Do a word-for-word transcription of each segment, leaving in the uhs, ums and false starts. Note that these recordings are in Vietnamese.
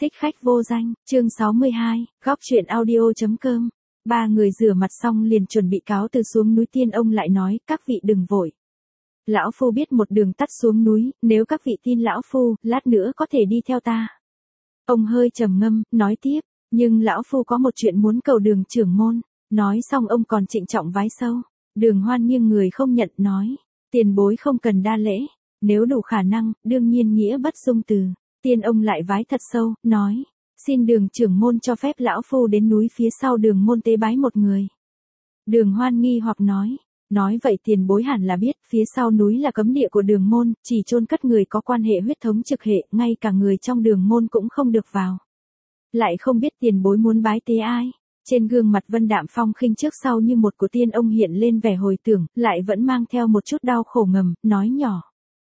Thích khách vô danh, chương sáu mươi hai, góc truyện audio.com. Ba người rửa mặt xong liền chuẩn bị cáo từ xuống núi. Tiên ông lại nói, các vị đừng vội. Lão phu biết một đường tắt xuống núi, nếu các vị tin lão phu, lát nữa có thể đi theo ta. Ông hơi trầm ngâm, nói tiếp, nhưng lão phu có một chuyện muốn cầu Đường trưởng môn. Nói xong ông còn trịnh trọng vái sâu. Đường Hoan nghiêng người không nhận, nói, tiền bối không cần đa lễ, nếu đủ khả năng, đương nhiên nghĩa bất dung từ. Tiên ông lại vái thật sâu, nói, xin Đường trưởng môn cho phép lão phu đến núi phía sau Đường môn tế bái một người. Đường Hoan nghi hoặc nói, nói vậy tiền bối hẳn là biết, phía sau núi là cấm địa của Đường môn, chỉ chôn cất người có quan hệ huyết thống trực hệ, ngay cả người trong Đường môn cũng không được vào. Lại không biết tiền bối muốn bái tế ai. Trên gương mặt Vân Đạm Phong khinh trước sau như một của tiên ông hiện lên vẻ hồi tưởng, lại vẫn mang theo một chút đau khổ ngầm, nói nhỏ.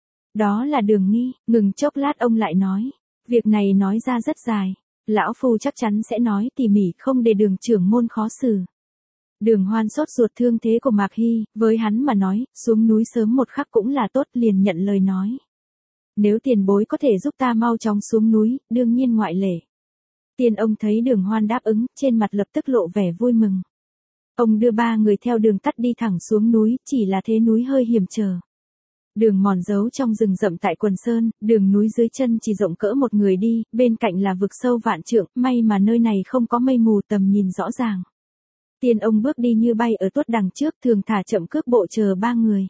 Đó là Đường Nghi. Ngừng chốc lát ông lại nói, việc này nói ra rất dài, lão phu chắc chắn sẽ nói tỉ mỉ, không để Đường trưởng môn khó xử. Đường Hoan sốt ruột thương thế của Mạc Hy, với hắn mà nói, xuống núi sớm một khắc cũng là tốt, liền nhận lời nói. Nếu tiền bối có thể giúp ta mau chóng xuống núi, đương nhiên ngoại lệ. Tiên ông thấy Đường Hoan đáp ứng, trên mặt lập tức lộ vẻ vui mừng. Ông đưa ba người theo đường tắt đi thẳng xuống núi, chỉ là thế núi hơi hiểm trở. Đường mòn giấu trong rừng rậm tại quần sơn, đường núi dưới chân chỉ rộng cỡ một người đi, bên cạnh là vực sâu vạn trượng, may mà nơi này không có mây mù, tầm nhìn rõ ràng. Tiên ông bước đi như bay ở tuốt đằng trước, thường thả chậm cước bộ chờ ba người.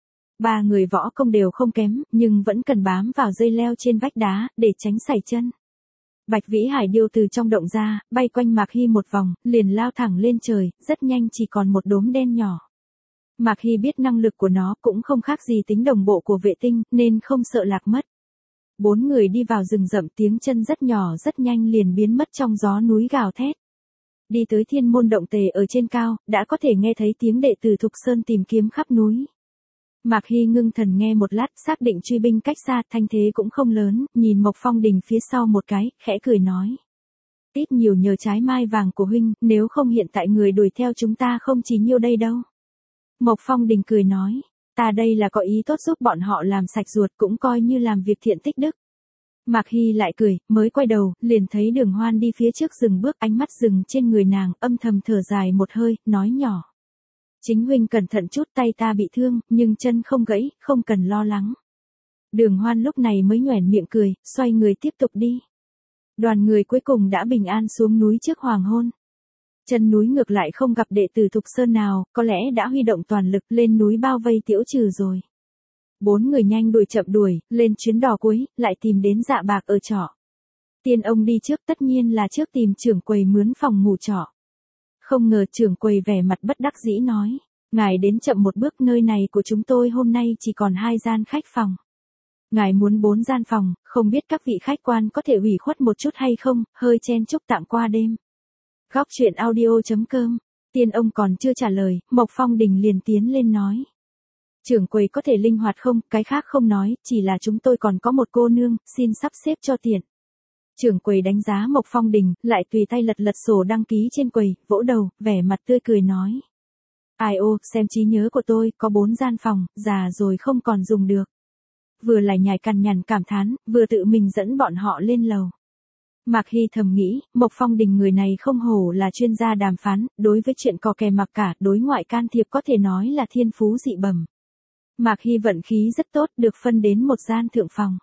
Ba người võ công đều không kém, nhưng vẫn cần bám vào dây leo trên vách đá, để tránh sẩy chân. Bạch Vĩ Hải điêu từ trong động ra, bay quanh Mạc Hy một vòng, liền lao thẳng lên trời, rất nhanh chỉ còn một đốm đen nhỏ. Mạc Hy biết năng lực của nó cũng không khác gì tính đồng bộ của vệ tinh, nên không sợ lạc mất. Bốn người đi vào rừng rậm, tiếng chân rất nhỏ rất nhanh liền biến mất trong gió núi gào thét. Đi tới Thiên Môn Động Tề ở trên cao, đã có thể nghe thấy tiếng đệ tử Thục Sơn tìm kiếm khắp núi. Mạc Hy ngưng thần nghe một lát, xác định truy binh cách xa, thanh thế cũng không lớn, nhìn Mộc Phong Đình phía sau một cái, khẽ cười nói. Ít nhiều nhờ trái mai vàng của huynh, nếu không hiện tại người đuổi theo chúng ta không chỉ nhiêu đây đâu. Mộc Phong Đình cười nói, ta đây là có ý tốt giúp bọn họ làm sạch ruột, cũng coi như làm việc thiện tích đức. Mạc Hy lại cười, mới quay đầu, liền thấy Đường Hoan đi phía trước dừng bước, ánh mắt dừng trên người nàng, âm thầm thở dài một hơi, nói nhỏ. Chính huynh cẩn thận chút, tay ta bị thương, nhưng chân không gãy, không cần lo lắng. Đường Hoan lúc này mới nhoẻn miệng cười, xoay người tiếp tục đi. Đoàn người cuối cùng đã bình an xuống núi trước hoàng hôn. Chân núi ngược lại không gặp đệ tử Thục Sơn nào, có lẽ đã huy động toàn lực lên núi bao vây Tiễu Trừ rồi. Bốn người nhanh đuổi chậm đuổi, lên chuyến đò cuối, lại tìm đến Dạ Bạc ở trọ. Tiên ông đi trước, tất nhiên là trước tìm trưởng quầy mướn phòng ngủ trọ. Không ngờ trưởng quầy vẻ mặt bất đắc dĩ nói, ngài đến chậm một bước, nơi này của chúng tôi hôm nay chỉ còn hai gian khách phòng. Ngài muốn bốn gian phòng, không biết các vị khách quan có thể ủy khuất một chút hay không, hơi chen chúc tạm qua đêm. Góc truyện audio.com. Tiên ông còn chưa trả lời, Mộc Phong Đình liền tiến lên nói. Trưởng quầy có thể linh hoạt không, cái khác không nói, chỉ là chúng tôi còn có một cô nương, xin sắp xếp cho tiện. Trưởng quầy đánh giá Mộc Phong Đình, lại tùy tay lật lật sổ đăng ký trên quầy, vỗ đầu, vẻ mặt tươi cười nói. Ai ô, xem trí nhớ của tôi, có bốn gian phòng, già rồi không còn dùng được. Vừa lại nhài cằn nhằn cảm thán, vừa tự mình dẫn bọn họ lên lầu. Mạc Hy thầm nghĩ, Mộc Phong Đình người này không hổ là chuyên gia đàm phán, đối với chuyện cò kè mặc cả, đối ngoại can thiệp có thể nói là thiên phú dị bẩm. Mạc Hy vận khí rất tốt, được phân đến một gian thượng phòng.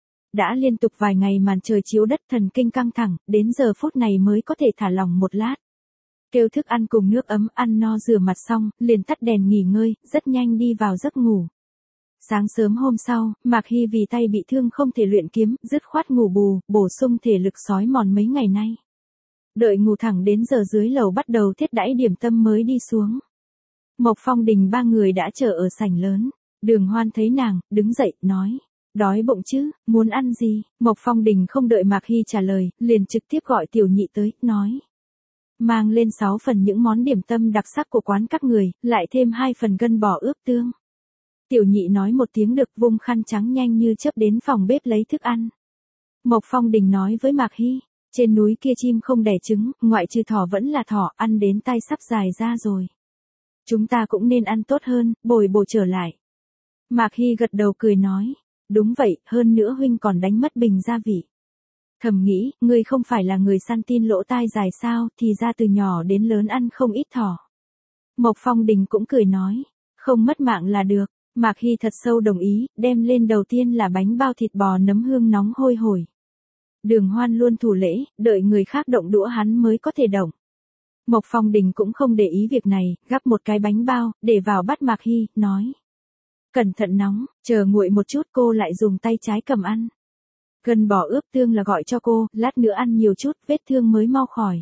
Đã liên tục vài ngày màn trời chiếu đất, thần kinh căng thẳng, đến giờ phút này mới có thể thả lỏng một lát. Kêu thức ăn cùng nước ấm, ăn no rửa mặt xong, liền tắt đèn nghỉ ngơi, rất nhanh đi vào giấc ngủ. Sáng sớm hôm sau, Mạc Hy vì tay bị thương không thể luyện kiếm, dứt khoát ngủ bù, bổ sung thể lực sói mòn mấy ngày nay. Đợi ngủ thẳng đến giờ dưới lầu bắt đầu thiết đãi điểm tâm mới đi xuống. Mộc Phong Đình ba người đã chờ ở sảnh lớn. Đường Hoan thấy nàng, đứng dậy, nói. Đói bụng chứ, muốn ăn gì? Mộc Phong Đình không đợi Mạc Hy trả lời, liền trực tiếp gọi tiểu nhị tới, nói. Mang lên sáu phần những món điểm tâm đặc sắc của quán các người, lại thêm hai phần gân bò ướp tương. Tiểu nhị nói một tiếng được, vung khăn trắng nhanh như chớp đến phòng bếp lấy thức ăn. Mộc Phong Đình nói với Mạc Hy, trên núi kia chim không đẻ trứng, ngoại trừ thỏ vẫn là thỏ, ăn đến tay sắp dài ra rồi. Chúng ta cũng nên ăn tốt hơn, bồi bổ trở lại. Mạc Hy gật đầu cười nói, đúng vậy, hơn nữa huynh còn đánh mất bình gia vị. Thầm nghĩ, ngươi không phải là người săn tin lỗ tai dài sao, thì ra từ nhỏ đến lớn ăn không ít thỏ. Mộc Phong Đình cũng cười nói, không mất mạng là được. Mạc Hy thật sâu đồng ý, đem lên đầu tiên là bánh bao thịt bò nấm hương nóng hôi hổi. Đường Hoan luôn thủ lễ, đợi người khác động đũa hắn mới có thể động. Mộc Phong Đình cũng không để ý việc này, gắp một cái bánh bao, để vào bát Mạc Hy, nói. Cẩn thận nóng, chờ nguội một chút cô lại dùng tay trái cầm ăn. Gân bò ướp tương là gọi cho cô, lát nữa ăn nhiều chút, vết thương mới mau khỏi.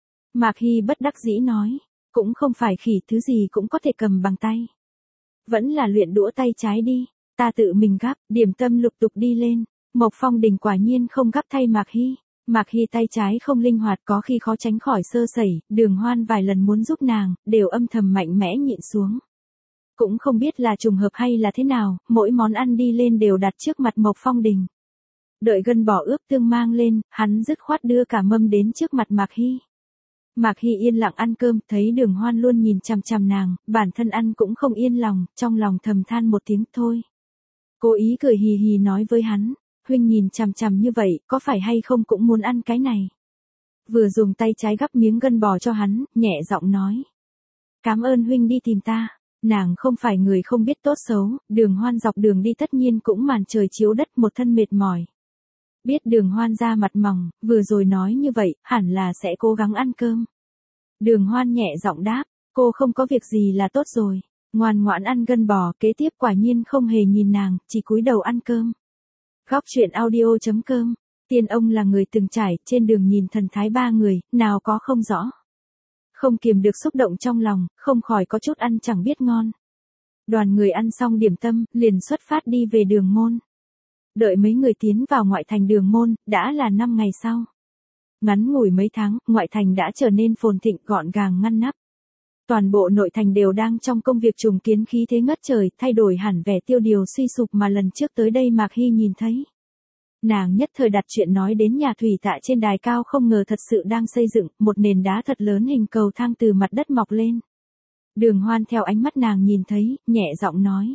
Mạc Hy bất đắc dĩ nói, cũng không phải khỉ thứ gì cũng có thể cầm bằng tay. Vẫn là luyện đũa tay trái đi, ta tự mình gắp, điểm tâm lục tục đi lên. Mộc Phong Đình quả nhiên không gắp thay Mạc Hy. Mạc Hy tay trái không linh hoạt có khi khó tránh khỏi sơ sẩy, Đường Hoan vài lần muốn giúp nàng, đều âm thầm mạnh mẽ nhịn xuống. Cũng không biết là trùng hợp hay là thế nào, mỗi món ăn đi lên đều đặt trước mặt Mộc Phong Đình. Đợi gân bò ướp tương mang lên, hắn dứt khoát đưa cả mâm đến trước mặt Mạc Hy. Mạc Hy yên lặng ăn cơm, thấy Đường Hoan luôn nhìn chằm chằm nàng, bản thân ăn cũng không yên lòng, trong lòng thầm than một tiếng thôi. Cố ý cười hì hì nói với hắn, huynh nhìn chằm chằm như vậy, có phải hay không cũng muốn ăn cái này. Vừa dùng tay trái gắp miếng gân bò cho hắn, nhẹ giọng nói. Cảm ơn huynh đi tìm ta. Nàng không phải người không biết tốt xấu, Đường Hoan dọc đường đi tất nhiên cũng màn trời chiếu đất một thân mệt mỏi. Biết Đường Hoan ra mặt mỏng, vừa rồi nói như vậy, hẳn là sẽ cố gắng ăn cơm. Đường Hoan nhẹ giọng đáp, cô không có việc gì là tốt rồi. Ngoan ngoãn ăn gân bò, kế tiếp quả nhiên không hề nhìn nàng, chỉ cúi đầu ăn cơm. Góc truyện audio chấm com, tiên ông là người từng trải, trên đường nhìn thần thái ba người, nào có không rõ. Không kiềm được xúc động trong lòng, không khỏi có chút ăn chẳng biết ngon. Đoàn người ăn xong điểm tâm, liền xuất phát đi về Đường Môn. Đợi mấy người tiến vào ngoại thành Đường Môn, đã là năm ngày sau. Ngắn ngủi mấy tháng, ngoại thành đã trở nên phồn thịnh gọn gàng ngăn nắp. Toàn bộ nội thành đều đang trong công việc trùng kiến khí thế ngất trời, thay đổi hẳn vẻ tiêu điều suy sụp mà lần trước tới đây Mạc Hy nhìn thấy. Nàng nhất thời đặt chuyện nói đến nhà thủy tạ trên đài cao không ngờ thật sự đang xây dựng, một nền đá thật lớn hình cầu thang từ mặt đất mọc lên. Đường Hoan theo ánh mắt nàng nhìn thấy, nhẹ giọng nói.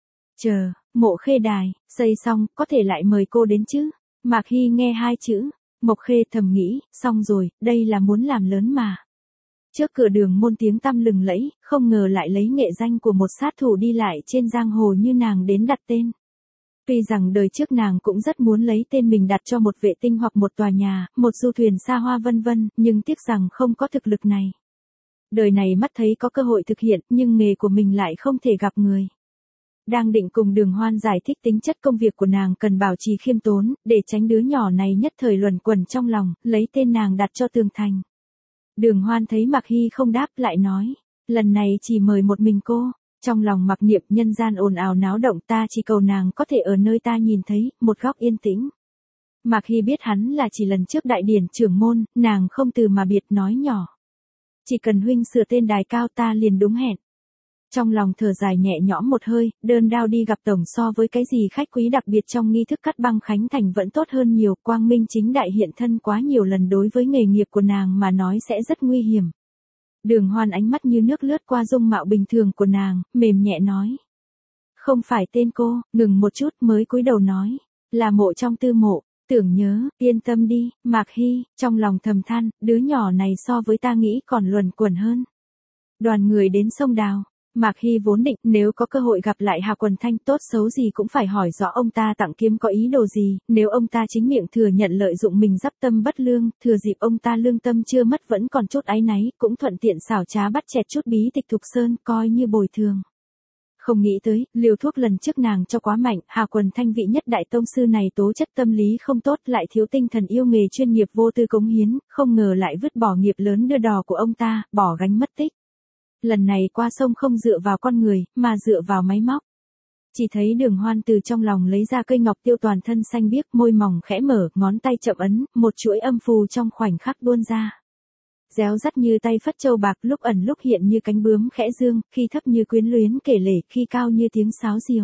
Chờ, Mộ Khê đài, xây xong, có thể lại mời cô đến chứ? Mạc Hy nghe hai chữ, Mộc Khê thầm nghĩ, xong rồi, đây là muốn làm lớn mà. Trước cửa Đường Môn tiếng tăm lừng lẫy, không ngờ lại lấy nghệ danh của một sát thủ đi lại trên giang hồ như nàng đến đặt tên. Tuy rằng đời trước nàng cũng rất muốn lấy tên mình đặt cho một vệ tinh hoặc một tòa nhà, một du thuyền xa hoa vân vân, nhưng tiếc rằng không có thực lực này. Đời này mắt thấy có cơ hội thực hiện, nhưng nghề của mình lại không thể gặp người. Đang định cùng Đường Hoan giải thích tính chất công việc của nàng cần bảo trì khiêm tốn, để tránh đứa nhỏ này nhất thời luẩn quẩn trong lòng, lấy tên nàng đặt cho Tường Thành. Đường Hoan thấy Mạc Hy không đáp lại nói, lần này chỉ mời một mình cô. Trong lòng mặc niệm nhân gian ồn ào náo động, ta chỉ cầu nàng có thể ở nơi ta nhìn thấy, một góc yên tĩnh. Mạc Hy biết hắn là chỉ lần trước đại điển trưởng môn, nàng không từ mà biệt nói nhỏ. Chỉ cần huynh sửa tên đài cao ta liền đúng hẹn. Trong lòng thở dài nhẹ nhõm một hơi, đơn đao đi gặp tổng so với cái gì khách quý đặc biệt trong nghi thức cắt băng khánh thành vẫn tốt hơn nhiều, quang minh chính đại hiện thân quá nhiều lần đối với nghề nghiệp của nàng mà nói sẽ rất nguy hiểm. Đường Hoan ánh mắt như nước lướt qua dung mạo bình thường của nàng, mềm nhẹ nói. Không phải tên cô, ngừng một chút mới cúi đầu nói. Là Mộ trong Tư Mộ, tưởng nhớ, yên tâm đi, Mạc Hy, trong lòng thầm than, đứa nhỏ này so với ta nghĩ còn luẩn quẩn hơn. Đoàn người đến sông Đào. Mạc Hy vốn định nếu có cơ hội gặp lại Hà Quần Thanh tốt xấu gì cũng phải hỏi rõ ông ta tặng kiếm có ý đồ gì, nếu ông ta chính miệng thừa nhận lợi dụng mình dắp tâm bất lương, thừa dịp ông ta lương tâm chưa mất vẫn còn chút áy náy, cũng thuận tiện xảo trá bắt chẹt chút bí tịch Thục Sơn coi như bồi thường. Không nghĩ tới, liều thuốc lần trước nàng cho quá mạnh, Hà Quần Thanh vị nhất đại tông sư này tố chất tâm lý không tốt lại thiếu tinh thần yêu nghề chuyên nghiệp vô tư cống hiến, không ngờ lại vứt bỏ nghiệp lớn đưa đò của ông ta, bỏ gánh mất tích. Lần này qua sông không dựa vào con người, mà dựa vào máy móc. Chỉ thấy Đường Hoan từ trong lòng lấy ra cây ngọc tiêu toàn thân xanh biếc, môi mỏng khẽ mở, ngón tay chậm ấn, một chuỗi âm phù trong khoảnh khắc buôn ra. Réo rắt như tay phất châu bạc, lúc ẩn lúc hiện như cánh bướm khẽ dương, khi thấp như quyến luyến kể lể, khi cao như tiếng sáo diều.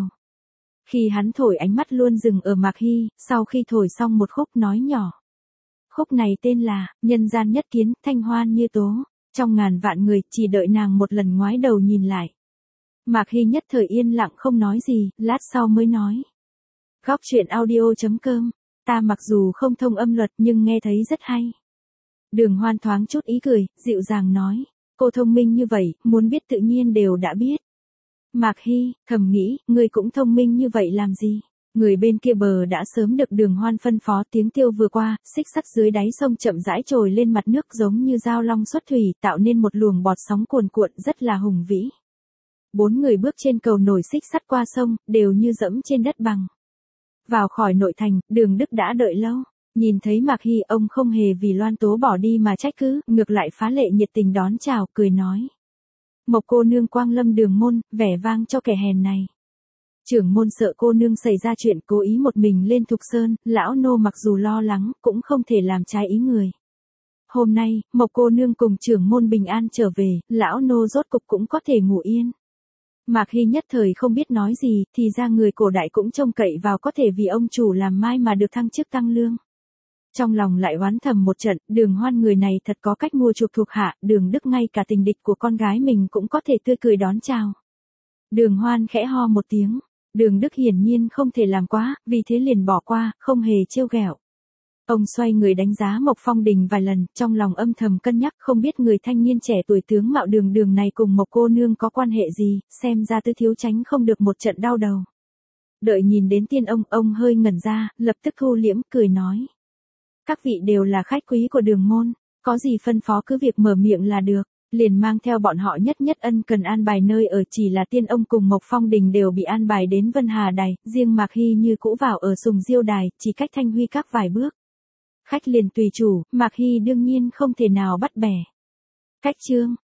Khi hắn thổi ánh mắt luôn dừng ở Mạc Hy, sau khi thổi xong một khúc nói nhỏ. Khúc này tên là, Nhân gian nhất kiến, thanh hoan như tố. Trong ngàn vạn người, chỉ đợi nàng một lần ngoái đầu nhìn lại. Mạc Hy nhất thời yên lặng không nói gì, lát sau mới nói. Góc truyện audio chấm com ta mặc dù không thông âm luật nhưng nghe thấy rất hay. Đường Hoan thoáng chút ý cười, dịu dàng nói, cô thông minh như vậy, muốn biết tự nhiên đều đã biết. Mạc Hy, thầm nghĩ, ngươi cũng thông minh như vậy làm gì? Người bên kia bờ đã sớm được Đường Hoan phân phó, tiếng tiêu vừa qua, xích sắt dưới đáy sông chậm rãi trồi lên mặt nước giống như dao long xuất thủy, tạo nên một luồng bọt sóng cuồn cuộn rất là hùng vĩ. Bốn người bước trên cầu nổi xích sắt qua sông, đều như dẫm trên đất bằng. Vào khỏi nội thành, Đường Đức đã đợi lâu. Nhìn thấy Mạc Hy, ông không hề vì Loan Tố bỏ đi mà trách cứ, ngược lại phá lệ nhiệt tình đón chào, cười nói. Mộc cô nương quang lâm Đường môn, vẻ vang cho kẻ hèn này. Trưởng môn sợ cô nương xảy ra chuyện, cố ý một mình lên Thục Sơn, lão nô mặc dù lo lắng, cũng không thể làm trái ý người. Hôm nay, Mộc cô nương cùng trưởng môn bình an trở về, lão nô rốt cục cũng có thể ngủ yên. Mạc Hy nhất thời không biết nói gì, thì ra người cổ đại cũng trông cậy vào có thể vì ông chủ làm mai mà được thăng chức tăng lương. Trong lòng lại oán thầm một trận, Đường Hoan người này thật có cách mua chuộc thuộc hạ, Đường Đức ngay cả tình địch của con gái mình cũng có thể tươi cười đón chào. Đường Hoan khẽ ho một tiếng, Đường Đức hiển nhiên không thể làm quá, vì thế liền bỏ qua, không hề trêu ghẹo. Ông xoay người đánh giá Mộc Phong Đình vài lần, trong lòng âm thầm cân nhắc, không biết người thanh niên trẻ tuổi tướng mạo Đường Đường này cùng Mộc cô nương có quan hệ gì, xem ra Tư thiếu tránh không được một trận đau đầu. Đợi nhìn đến tiên ông, ông hơi ngẩn ra, lập tức thu liễm, cười nói. Các vị đều là khách quý của Đường môn, có gì phân phó cứ việc mở miệng là được, liền mang theo bọn họ nhất nhất ân cần an bài nơi ở, chỉ là tiên ông cùng Mộc Phong Đình đều bị an bài đến Vân Hà Đài, riêng Mạc Hy như cũ vào ở Sùng Diêu Đài, chỉ cách Thanh Huy các vài bước. Khách liền tùy chủ, Mạc Hy đương nhiên không thể nào bắt bẻ. Cách chương